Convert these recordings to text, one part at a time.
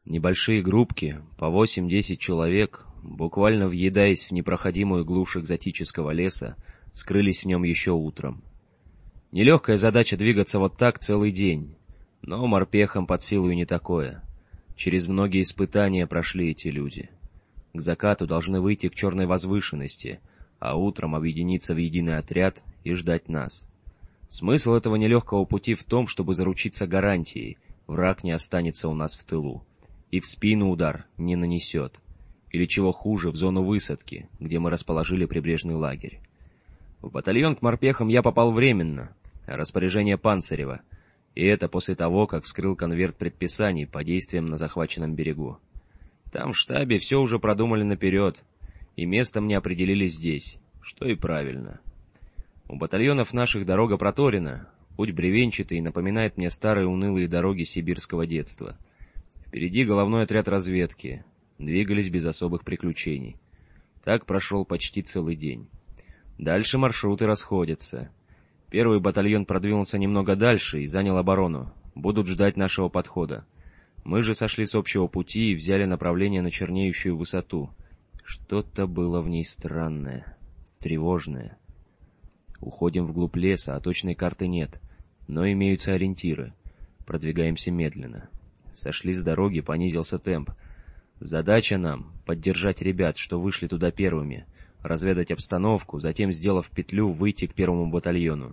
Небольшие группки, по 8-10 человек, буквально въедаясь в непроходимую глушь экзотического леса, скрылись в нем еще утром. Нелегкая задача двигаться вот так целый день, но морпехам под силу и не такое. Через многие испытания прошли эти люди. К закату должны выйти к черной возвышенности, а утром объединиться в единый отряд и ждать нас. Смысл этого нелегкого пути в том, чтобы заручиться гарантией: враг не останется у нас в тылу и в спину удар не нанесет, или чего хуже, в зону высадки, где мы расположили прибрежный лагерь. В батальон к морпехам я попал временно, распоряжение Панцерева, и это после того, как вскрыл конверт предписаний по действиям на захваченном берегу. Там в штабе все уже продумали наперед, и место мне определили здесь, что и правильно. У батальонов наших дорога проторена, путь бревенчатый и напоминает мне старые унылые дороги сибирского детства. Впереди головной отряд разведки, двигались без особых приключений. Так прошел почти целый день. Дальше маршруты расходятся. Первый батальон продвинулся немного дальше и занял оборону, будут ждать нашего подхода. Мы же сошли с общего пути и взяли направление на чернеющую высоту. Что-то было в ней странное, тревожное. Уходим вглубь леса, а точной карты нет, но имеются ориентиры. Продвигаемся медленно. Сошли с дороги, понизился темп. Задача нам — поддержать ребят, что вышли туда первыми, разведать обстановку, затем, сделав петлю, выйти к первому батальону.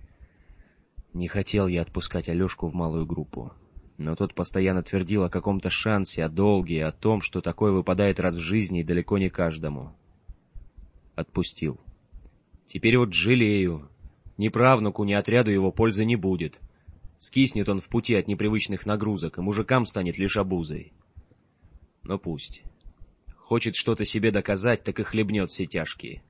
Не хотел я отпускать Алешку в малую группу, но тот постоянно твердил о каком-то шансе, о долге, о том, что такое выпадает раз в жизни и далеко не каждому. Отпустил. Теперь вот жалею. Ни правнуку, ни отряду его пользы не будет. Скиснет он в пути от непривычных нагрузок, и мужикам станет лишь обузой. Но пусть. Хочет что-то себе доказать, так и хлебнет все тяжкие.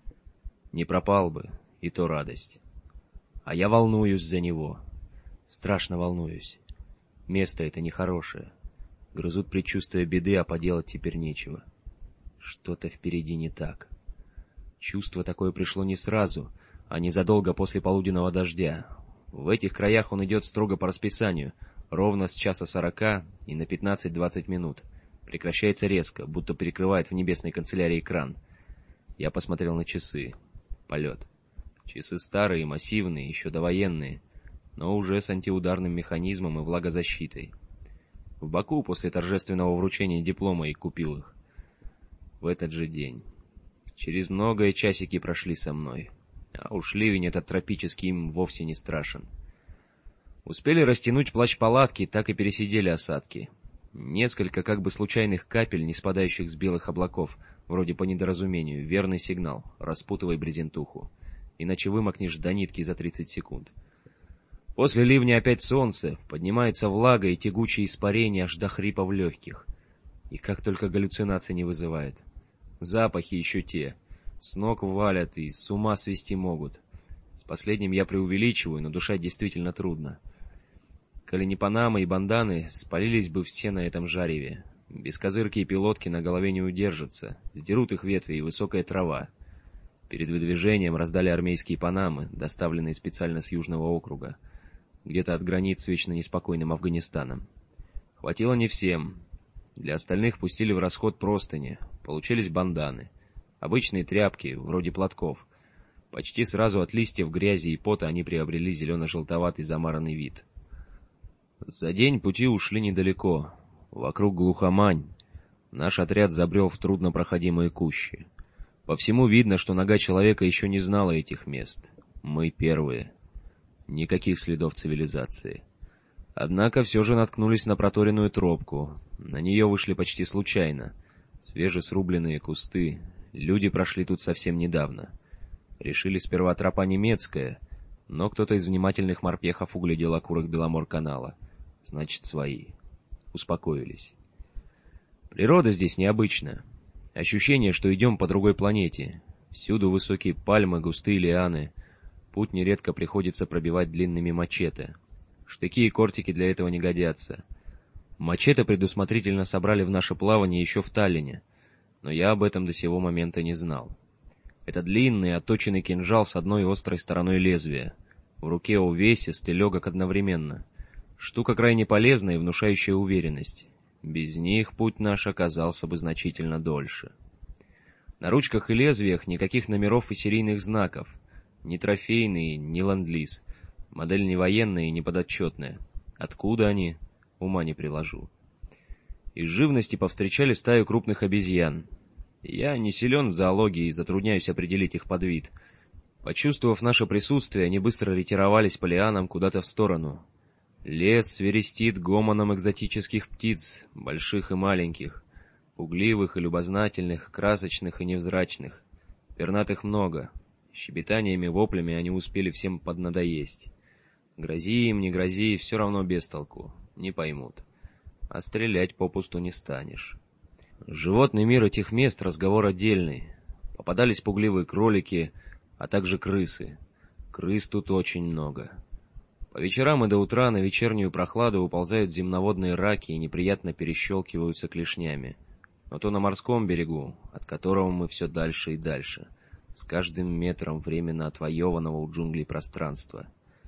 Не пропал бы, и то радость. А я волнуюсь за него. Страшно волнуюсь. Место это нехорошее. Грызут предчувствия беды, а поделать теперь нечего. Что-то впереди не так. Чувство такое пришло не сразу, а незадолго после полуденного дождя. В этих краях он идет строго по расписанию, ровно с 1:40 и на 15-20 минут. Прекращается резко, будто перекрывает в небесной канцелярии экран. Я посмотрел на часы. Полет. Часы старые, массивные, еще довоенные, но уже с антиударным механизмом и влагозащитой. В Баку после торжественного вручения диплома и купил их. В этот же день. Через многое часики прошли со мной. А уж ливень этот тропический им вовсе не страшен. Успели растянуть плащ-палатки, так и пересидели осадки. Несколько как бы случайных капель, не спадающих с белых облаков, вроде по недоразумению, верный сигнал: распутывай брезентуху, иначе вымокнешь до нитки за 30 секунд. После ливня опять солнце, поднимается влага и тягучее испарение аж до хрипа в легких. И как только галлюцинации не вызывает. Запахи еще те. С ног валят и с ума свести могут. С последним я преувеличиваю, но дышать действительно трудно. Коли не панамы и банданы, спалились бы все на этом жареве. Бескозырки и пилотки на голове не удержатся, сдерут их ветви и высокая трава. Перед выдвижением раздали армейские панамы, доставленные специально с Южного округа, где-то от границ с вечно неспокойным Афганистаном. Хватило не всем. Для остальных пустили в расход простыни, получились банданы. Обычные тряпки, вроде платков. Почти сразу от листьев, грязи и пота они приобрели зелено-желтоватый замаранный вид. За день пути ушли недалеко. Вокруг глухомань. Наш отряд забрел в труднопроходимые кущи. По всему видно, что нога человека еще не знала этих мест. Мы первые. Никаких следов цивилизации. Однако все же наткнулись на проторенную тропку. На нее вышли почти случайно. Свежесрубленные кусты. Люди прошли тут совсем недавно. Решили сперва тропа немецкая, но кто-то из внимательных морпехов углядел окурок Беломор-канала. Значит, свои. Успокоились. Природа здесь необычна. Ощущение, что идем по другой планете. Всюду высокие пальмы, густые лианы. Путь нередко приходится пробивать длинными мачете. Штыки и кортики для этого не годятся. Мачете предусмотрительно собрали в наше плавание еще в Таллине, но я об этом до сего момента не знал. Это длинный, отточенный кинжал с одной острой стороной лезвия. В руке увесист и легок одновременно. Штука крайне полезная и внушающая уверенность. Без них путь наш оказался бы значительно дольше. На ручках и лезвиях никаких номеров и серийных знаков. Ни трофейный, ни ленд-лиз. Модель не военная и не подотчетная. Откуда они? Ума не приложу. Из живности повстречали стаю крупных обезьян. Я не силен в зоологии и затрудняюсь определить их подвид. Почувствовав наше присутствие, они быстро ретировались по лианам куда-то в сторону. Лес свирестит гомоном экзотических птиц, больших и маленьких, пугливых и любознательных, красочных и невзрачных. Пернатых много. Щебетаниями, воплями они успели всем поднадоесть. Грози им, не грози, все равно без толку, не поймут. А стрелять попусту не станешь. Животный мир этих мест — разговор отдельный. Попадались пугливые кролики, а также крысы. Крыс тут очень много. По вечерам и до утра на вечернюю прохладу уползают земноводные раки и неприятно перещелкиваются клешнями. Но то на морском берегу, от которого мы все дальше и дальше, с каждым метром временно отвоеванного у джунглей пространства.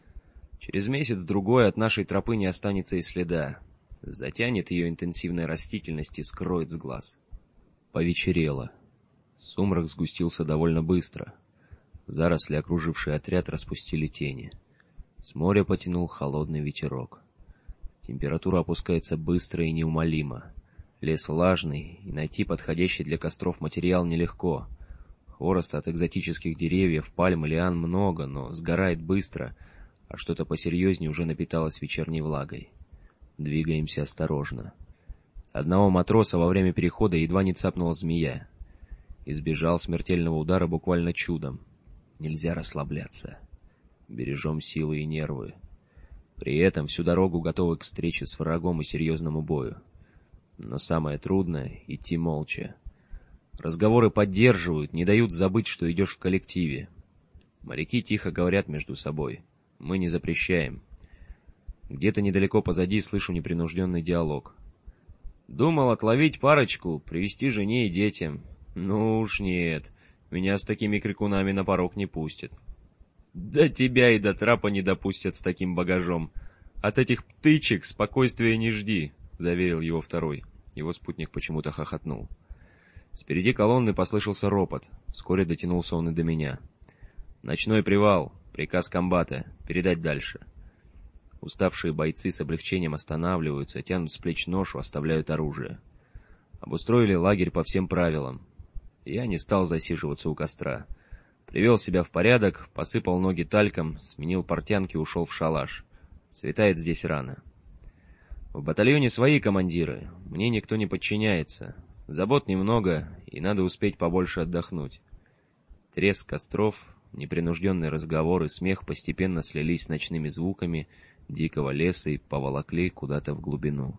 Через месяц-другой от нашей тропы не останется и следа. Затянет ее интенсивная растительность и скроет с глаз. Повечерело. Сумрак сгустился довольно быстро. Заросли, окружившие отряд, распустили тени. С моря потянул холодный ветерок. Температура опускается быстро и неумолимо. Лес влажный, и найти подходящий для костров материал нелегко. Хвороста от экзотических деревьев, пальм и лиан много, но сгорает быстро, а что-то посерьезнее уже напиталось вечерней влагой. Двигаемся осторожно. Одного матроса во время перехода едва не цапнула змея. Избежал смертельного удара буквально чудом. Нельзя расслабляться. Бережем силы и нервы. При этом всю дорогу готовы к встрече с врагом и серьезному бою. Но самое трудное — идти молча. Разговоры поддерживают, не дают забыть, что идешь в коллективе. Моряки тихо говорят между собой. Мы не запрещаем. Где-то недалеко позади слышу непринужденный диалог. «Думал отловить парочку, привезти жене и детям. Ну уж нет, меня с такими крикунами на порог не пустят». «Да тебя и до трапа не допустят с таким багажом. От этих птычек спокойствия не жди», — заверил его второй. Его спутник почему-то хохотнул. Спереди колонны послышался ропот. Вскоре дотянулся он и до меня. «Ночной привал. Приказ комбата. Передать дальше». Уставшие бойцы с облегчением останавливаются, тянут с плеч ношу, оставляют оружие. Обустроили лагерь по всем правилам. Я не стал засиживаться у костра. Привел себя в порядок, посыпал ноги тальком, сменил портянки, ушел в шалаш. Светает здесь рано. В батальоне свои командиры, мне никто не подчиняется. Забот немного, и надо успеть побольше отдохнуть. Треск костров, непринужденный разговор и смех постепенно слились с ночными звуками дикого леса и поволокли куда-то в глубину.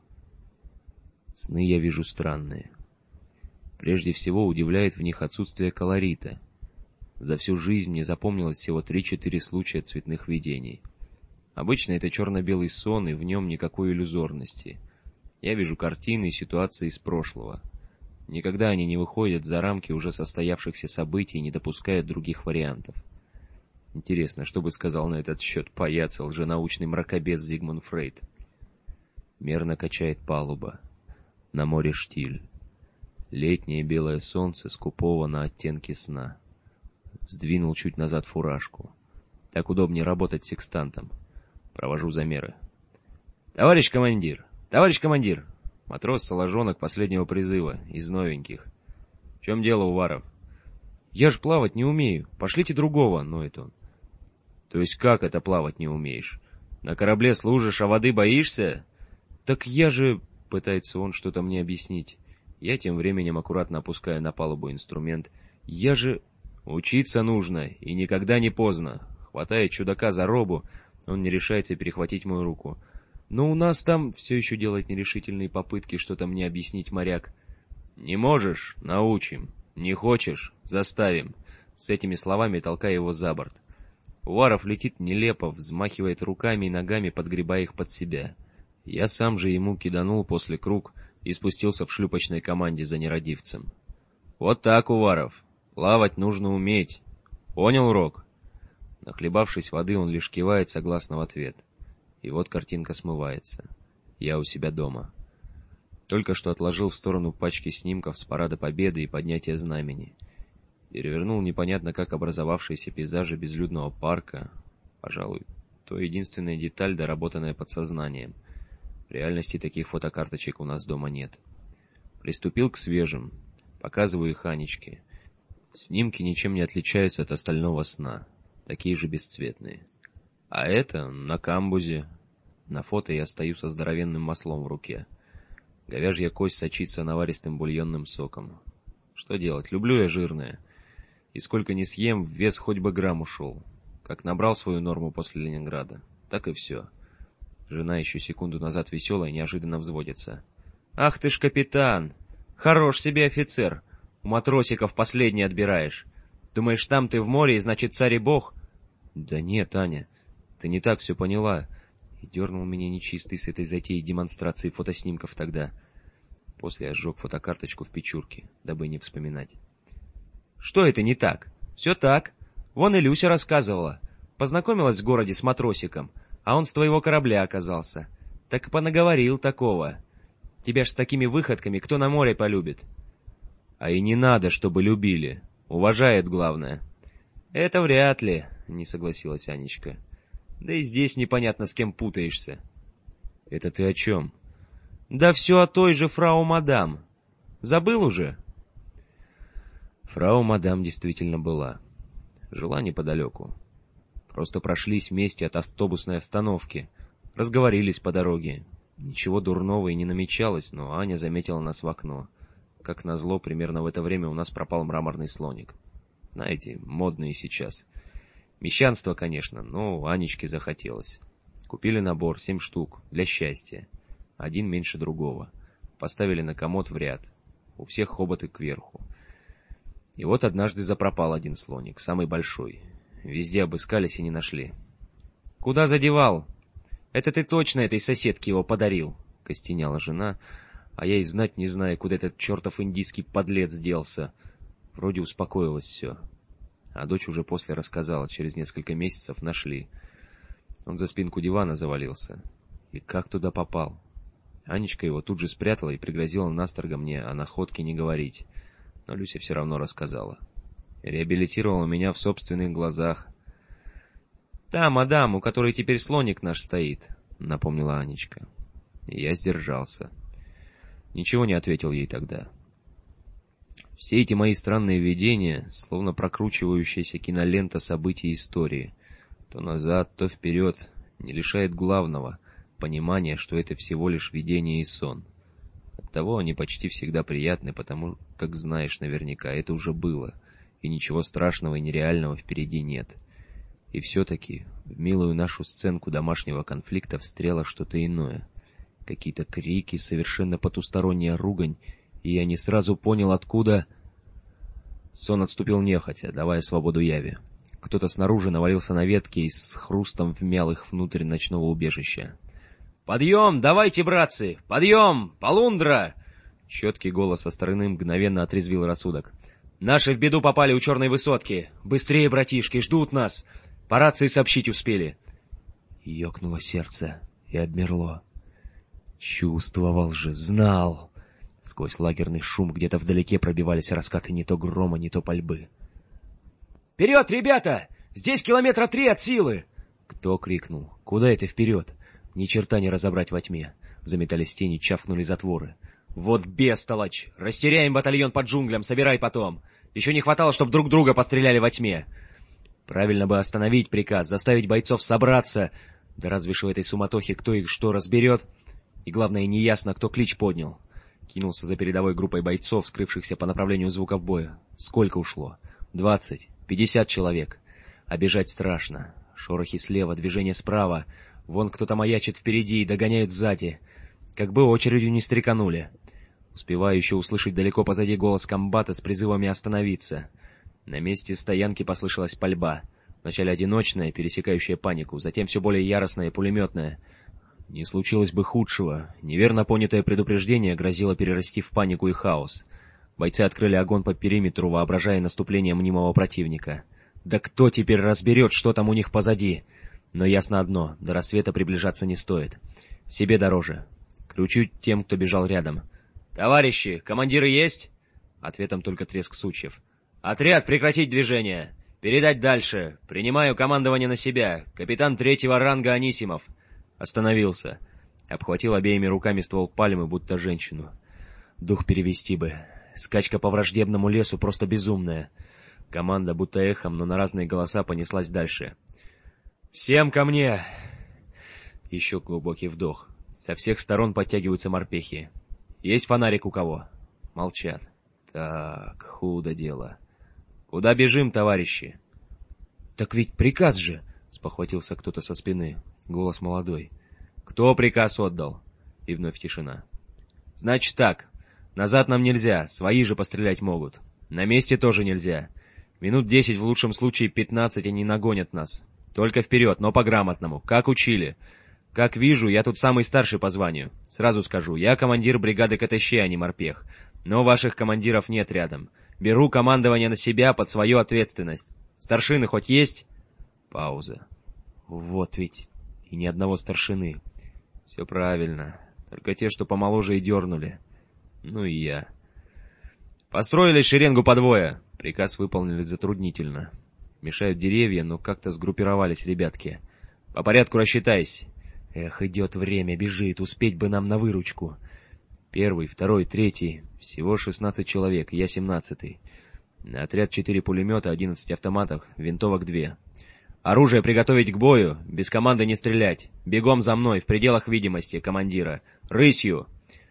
Сны я вижу странные. Прежде всего удивляет в них отсутствие колорита. За всю жизнь мне запомнилось всего 3-4 случая цветных видений. Обычно это черно-белый сон, и в нем никакой иллюзорности. Я вижу картины и ситуации из прошлого. Никогда они не выходят за рамки уже состоявшихся событий и не допускают других вариантов. Интересно, что бы сказал на этот счет паяц и лженаучный мракобес Зигмунд Фрейд? Мерно качает палуба. На море штиль. Летнее белое солнце скупово на оттенки сна. Сдвинул чуть назад фуражку. Так удобнее работать секстантом. Провожу замеры. «Товарищ командир! Товарищ командир!» Матрос-соложонок последнего призыва, из новеньких. «В чем дело, Уваров?» «Я ж плавать не умею. Пошлите другого», — ноет он. «То есть как это плавать не умеешь? На корабле служишь, а воды боишься?» «Так я же...» — пытается он что-то мне объяснить. Я тем временем аккуратно опускаю на палубу инструмент. «Я же...» «Учиться нужно, и никогда не поздно». Хватает чудака за робу, он не решается перехватить мою руку. «Но у нас там...» — все еще делает нерешительные попытки что-то мне объяснить моряк. «Не можешь? Научим. Не хочешь? Заставим». С этими словами толкаю его за борт. Уваров летит нелепо, взмахивает руками и ногами, подгребая их под себя. Я сам же ему киданул после круг и спустился в шлюпочной команде за нерадивцем. «Вот так, Уваров. Плавать нужно уметь. Понял урок?» Нахлебавшись воды, он лишь кивает согласно в ответ. И вот картинка смывается. Я у себя дома. Только что отложил в сторону пачки снимков с парада Победы и поднятия знамени. Перевернул непонятно как образовавшиеся пейзажи безлюдного парка. Пожалуй, то единственная деталь, доработанная подсознанием. В реальности таких фотокарточек у нас дома нет. Приступил к свежим. Показываю их Анечке. Снимки ничем не отличаются от остального сна. Такие же бесцветные. А это на камбузе. На фото я стою со здоровенным маслом в руке. Говяжья кость сочится наваристым бульонным соком. Что делать? Люблю я жирное. И сколько ни съем, вес хоть бы грамм ушел. Как набрал свою норму после Ленинграда, так и все. Жена еще секунду назад веселая неожиданно взводится. «Ах ты ж капитан! Хорош себе офицер! У матросиков последний отбираешь. Думаешь, там ты в море, и значит царь и бог?» «Да нет, Аня, ты не так все поняла». И дернул меня нечистый с этой затеей демонстрации фотоснимков тогда. После я сжег фотокарточку в печурке, дабы не вспоминать. «Что это не так? Все так. Вон и Люся рассказывала. Познакомилась в городе с матросиком, а он с твоего корабля оказался. Так и понаговорил такого. Тебя ж с такими выходками кто на море полюбит?» «А и не надо, чтобы любили. Уважает, главное». «Это вряд ли», — не согласилась Анечка. «Да и здесь непонятно, с кем путаешься». «Это ты о чем?» «Да все о той же фрау-мадам. Забыл уже?» Фрау-мадам действительно была. Жила неподалеку. Просто прошлись вместе от автобусной остановки. Разговорились по дороге. Ничего дурного и не намечалось, но Аня заметила нас в окно. Как назло, примерно в это время у нас пропал мраморный слоник. Знаете, модные сейчас. Мещанство, конечно, но Анечке захотелось. Купили набор, 7 штук, для счастья. Один меньше другого. Поставили на комод в ряд. У всех хоботы кверху. И вот однажды запропал один слоник, самый большой. Везде обыскались и не нашли. «Куда задевал? Это ты точно этой соседке его подарил?» — костеняла жена, а я и знать не знаю, куда этот чертов индийский подлец делся. Вроде успокоилось все. А дочь уже после рассказала, через несколько месяцев нашли. Он за спинку дивана завалился. И как туда попал? Анечка его тут же спрятала и пригрозила настрого мне о находке не говорить. Но Люся все равно рассказала. Реабилитировала меня в собственных глазах. «Та мадам, у которой теперь слоник наш стоит», — напомнила Анечка. И я сдержался. Ничего не ответил ей тогда. Все эти мои странные видения, словно прокручивающаяся кинолента событий истории, то назад, то вперед, не лишает главного — понимания, что это всего лишь видение и сон. Оттого они почти всегда приятны, потому как знаешь наверняка, это уже было, и ничего страшного и нереального впереди нет. И все-таки в милую нашу сценку домашнего конфликта встряло что-то иное. Какие-то крики, совершенно потусторонняя ругань, и я не сразу понял, откуда... Сон отступил нехотя, давая свободу яви. Кто-то снаружи навалился на ветки и с хрустом вмял их внутрь ночного убежища. «Подъем! Давайте, братцы! Подъем! Полундра!» Четкий голос со стороны мгновенно отрезвил рассудок. «Наши в беду попали у черной высотки! Быстрее, братишки, ждут нас! По рации сообщить успели!» Ёкнуло сердце и обмерло. Чувствовал же, знал. Сквозь лагерный шум где-то вдалеке пробивались раскаты не то грома, не то пальбы. «Вперед, ребята! Здесь 3 километра от силы!» Кто крикнул? Куда это вперед? Ни черта не разобрать во тьме. Заметались тени, чавкнули затворы. «Вот бестолочь! Растеряем батальон под джунглям, собирай потом! Еще не хватало, чтобы друг друга постреляли во тьме!» Правильно бы остановить приказ, заставить бойцов собраться. Да разве что в этой суматохе кто их что разберет? И главное, неясно, кто клич поднял. Кинулся за передовой группой бойцов, скрывшихся по направлению звуков боя. Сколько ушло? 20, 50 человек. А бежать страшно. Шорохи слева, движение справа. Вон кто-то маячит впереди и догоняют сзади. Как бы очередью не стреканули. Успеваю еще услышать далеко позади голос комбата с призывами остановиться. На месте стоянки послышалась пальба. Вначале одиночная, пересекающая панику, затем все более яростная, пулеметная. Не случилось бы худшего. Неверно понятое предупреждение грозило перерасти в панику и хаос. Бойцы открыли огонь по периметру, воображая наступление мнимого противника. Да кто теперь разберет, что там у них позади? Но ясно одно — до рассвета приближаться не стоит. Себе дороже. Кричу тем, кто бежал рядом. «Товарищи, командиры есть?» Ответом только треск сучьев. «Отряд, прекратить движение! Передать дальше! Принимаю командование на себя! Капитан 3-го ранга Анисимов!» Остановился. Обхватил обеими руками ствол пальмы, будто женщину. Дух перевести бы. Скачка по враждебному лесу просто безумная. Команда будто эхом, но на разные голоса понеслась дальше. «Всем ко мне!» Еще глубокий вдох. Со всех сторон подтягиваются морпехи. «Есть фонарик у кого?» Молчат. «Так, худо дело. Куда бежим, товарищи?» «Так ведь приказ же!» — спохватился кто-то со спины. Голос молодой. «Кто приказ отдал?» И вновь тишина. «Значит так. Назад нам нельзя, свои же пострелять могут. На месте тоже нельзя. Минут 10, в лучшем случае 15, они нагонят нас. Только вперед, но по-грамотному, как учили. Как вижу, я тут самый старший по званию. Сразу скажу, я командир бригады КТЩ, а не морпех. Но ваших командиров нет рядом. Беру командование на себя под свою ответственность. Старшины хоть есть?» Пауза. «Вот ведь и ни одного старшины. Все правильно. Только те, что помоложе и дернули. Ну и я. Построились шеренгу по двое. Приказ выполнили затруднительно. Мешают деревья, но как-то сгруппировались ребятки. По порядку рассчитайся. Эх, идет время, бежит, успеть бы нам на выручку. 1-й, 2-й, 3-й. Всего 16 человек, я 17-й. На отряд 4 пулемета, 11 автоматов, винтовок 2. Оружие приготовить к бою, без команды не стрелять. Бегом за мной, в пределах видимости командира. Рысью!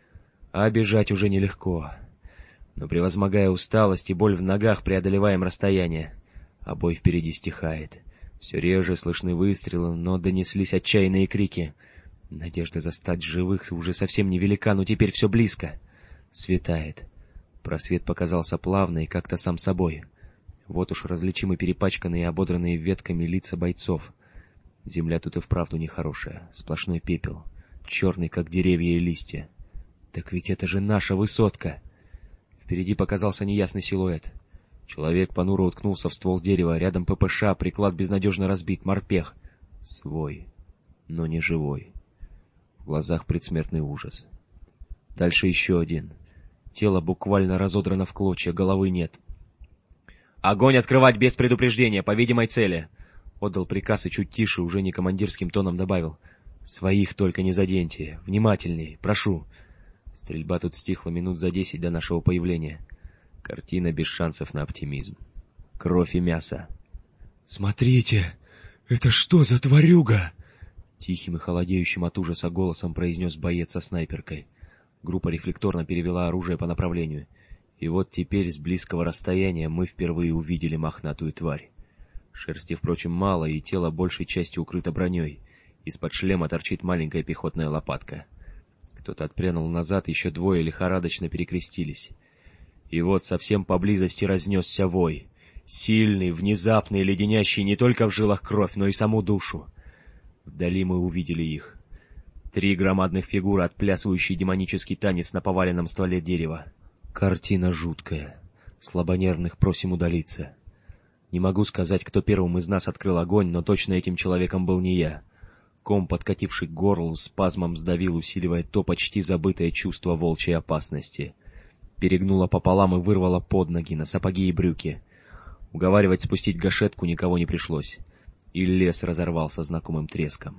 А бежать уже нелегко. Но превозмогая усталость и боль в ногах, преодолеваем расстояние. А бой впереди стихает. Все реже слышны выстрелы, но донеслись отчаянные крики. Надежда застать живых уже совсем невелика, но теперь все близко. Светает. Просвет показался плавно и как-то сам собой. Вот уж различимы перепачканные и ободранные ветками лица бойцов. Земля тут и вправду нехорошая, сплошной пепел, черный, как деревья и листья. Так ведь это же наша высотка! Впереди показался неясный силуэт. Человек понуро уткнулся в ствол дерева, рядом ППШ, приклад безнадежно разбит, морпех. Свой, но не живой. В глазах предсмертный ужас. Дальше еще один. Тело буквально разодрано в клочья, головы нет. «Огонь открывать без предупреждения, по видимой цели!» Отдал приказ и чуть тише, уже не командирским тоном добавил. «Своих только не заденьте. Внимательней, прошу». Стрельба тут стихла минут за 10 до нашего появления. Картина без шансов на оптимизм. Кровь и мясо. «Смотрите, это что за тварюга?» Тихим и холодеющим от ужаса голосом произнес боец со снайперкой. Группа рефлекторно перевела оружие по направлению. И вот теперь с близкого расстояния мы впервые увидели мохнатую тварь. Шерсти, впрочем, мало, и тело большей частью укрыто броней. Из-под шлема торчит маленькая пехотная лопатка. Кто-то отпрянул назад, еще двое лихорадочно перекрестились. И вот совсем поблизости разнесся вой. Сильный, внезапный, леденящий не только в жилах кровь, но и саму душу. Вдали мы увидели их. 3 громадных фигуры, отплясывающие демонический танец на поваленном стволе дерева. Картина жуткая. Слабонервных просим удалиться. Не могу сказать, кто первым из нас открыл огонь, но точно этим человеком был не я. Ком, подкативший к горлу, спазмом сдавил, усиливая то почти забытое чувство волчьей опасности. Перегнула пополам и вырвала под ноги, на сапоги и брюки. Уговаривать спустить гашетку никого не пришлось. И лес разорвался знакомым треском.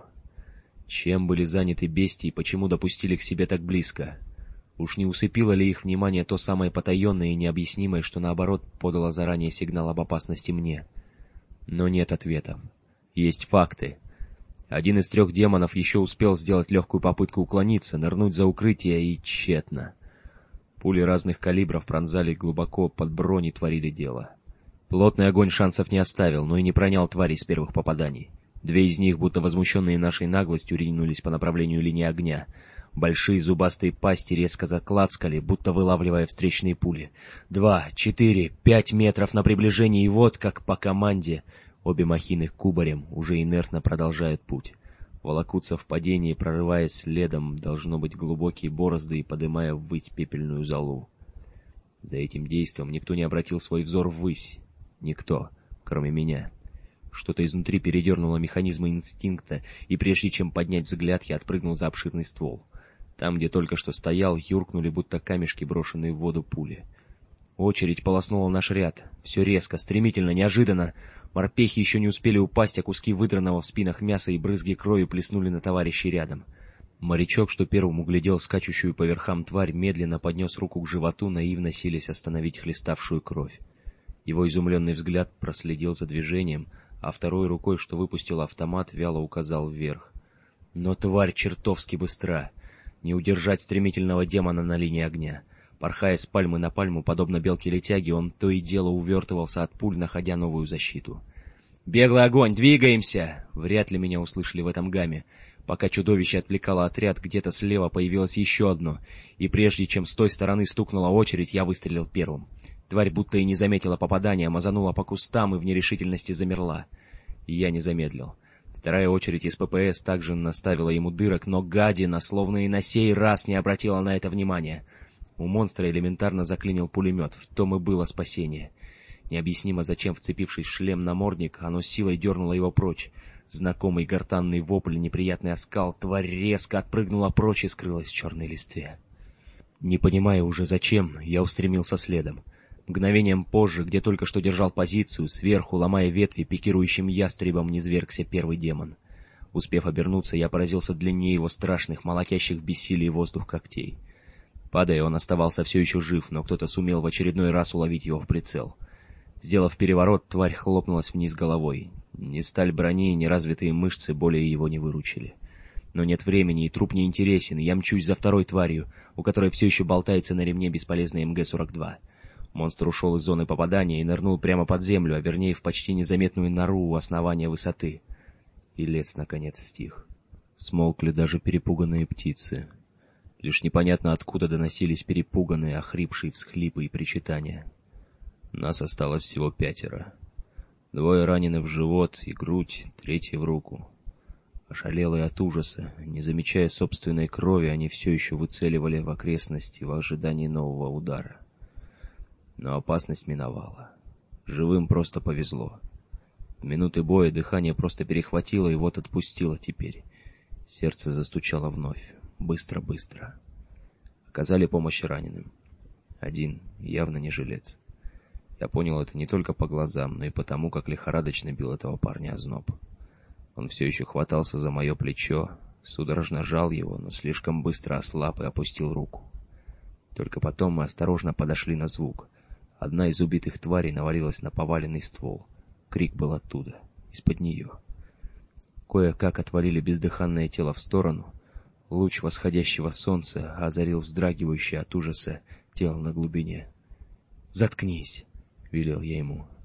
Чем были заняты бестии и почему допустили к себе так близко? Уж не усыпило ли их внимание то самое потаенное и необъяснимое, что наоборот подало заранее сигнал об опасности мне? Но нет ответов. Есть факты. Один из 3 демонов еще успел сделать легкую попытку уклониться, нырнуть за укрытие, и тщетно. Пули разных калибров пронзали глубоко под бронь и творили дело. Плотный огонь шансов не оставил, но и не пронял тварей с первых попаданий. 2 из них, будто возмущенные нашей наглостью, ринулись по направлению линии огня. Большие зубастые пасти резко заклацкали, будто вылавливая встречные пули. 2, 4, 5 метров на приближение, и вот, как по команде, обе махины кубарем уже инертно продолжают путь. Волокутся в падении, прорываясь следом, должно быть, глубокие борозды и подымая ввысь пепельную золу. За этим действием никто не обратил свой взор ввысь. Никто, кроме меня. Что-то изнутри передернуло механизмы инстинкта, и прежде чем поднять взгляд, я отпрыгнул за обширный ствол. Там, где только что стоял, юркнули будто камешки, брошенные в воду пули. Очередь полоснула наш ряд. Все резко, стремительно, неожиданно. Морпехи еще не успели упасть, а куски выдранного в спинах мяса и брызги крови плеснули на товарищей рядом. Морячок, что первым углядел скачущую по верхам тварь, медленно поднес руку к животу, наивно силясь остановить хлеставшую кровь. Его изумленный взгляд проследил за движением, а второй рукой, что выпустил автомат, вяло указал вверх. Но тварь чертовски быстра. Не удержать стремительного демона на линии огня. Порхая с пальмы на пальму, подобно белке-летяге, он то и дело увертывался от пуль, находя новую защиту. «Беглый огонь! Двигаемся!» Вряд ли меня услышали в этом гамме. Пока чудовище отвлекало отряд, где-то слева появилось еще одно, и прежде чем с той стороны стукнула очередь, я выстрелил первым. Тварь будто и не заметила попадания, мазанула по кустам и в нерешительности замерла. И я не замедлил. Вторая очередь из ППС также наставила ему дырок, но гадина, словно и на сей раз, не обратила на это внимания. У монстра элементарно заклинил пулемет, в том и было спасение. Необъяснимо зачем, вцепившись в шлем намордник, оно силой дернуло его прочь. Знакомый гортанный вопль, неприятный оскал, тварь резко отпрыгнула прочь и скрылась в черной листве. Не понимая уже зачем, я устремился следом. Мгновением позже, где только что держал позицию, сверху, ломая ветви, пикирующим ястребом низвергся первый демон. Успев обернуться, я поразился длине его страшных, молотящих в бессилии воздух когтей. Падая, он оставался все еще жив, но кто-то сумел в очередной раз уловить его в прицел. Сделав переворот, тварь хлопнулась вниз головой. Ни сталь брони, ни развитые мышцы более его не выручили. Но нет времени, и труп не интересен, и я мчусь за второй тварью, у которой все еще болтается на ремне бесполезный МГ-42. Монстр ушел из зоны попадания и нырнул прямо под землю, а вернее в почти незаметную нору у основания высоты. И лес наконец стих. Смолкли даже перепуганные птицы. Лишь непонятно откуда доносились перепуганные, охрипшие всхлипы и причитания. Нас осталось всего 5. 2 ранены в живот и грудь, 3 в руку. Ошалелые от ужаса, не замечая собственной крови, они все еще выцеливали в окрестности в ожидании нового удара. Но опасность миновала. Живым просто повезло. В минуты боя дыхание просто перехватило и вот отпустило теперь. Сердце застучало вновь. Быстро-быстро. Оказали помощь раненым. Один, явно не жилец. Я понял это не только по глазам, но и потому, как лихорадочно бил этого парня озноб. Он все еще хватался за мое плечо, судорожно жал его, но слишком быстро ослаб и опустил руку. Только потом мы осторожно подошли на звук. Одна из убитых тварей навалилась на поваленный ствол. Крик был оттуда, из-под нее. Кое-как отвалили бездыханное тело в сторону. Луч восходящего солнца озарил вздрагивающее от ужаса тело на глубине. «Заткнись!» — велел я ему.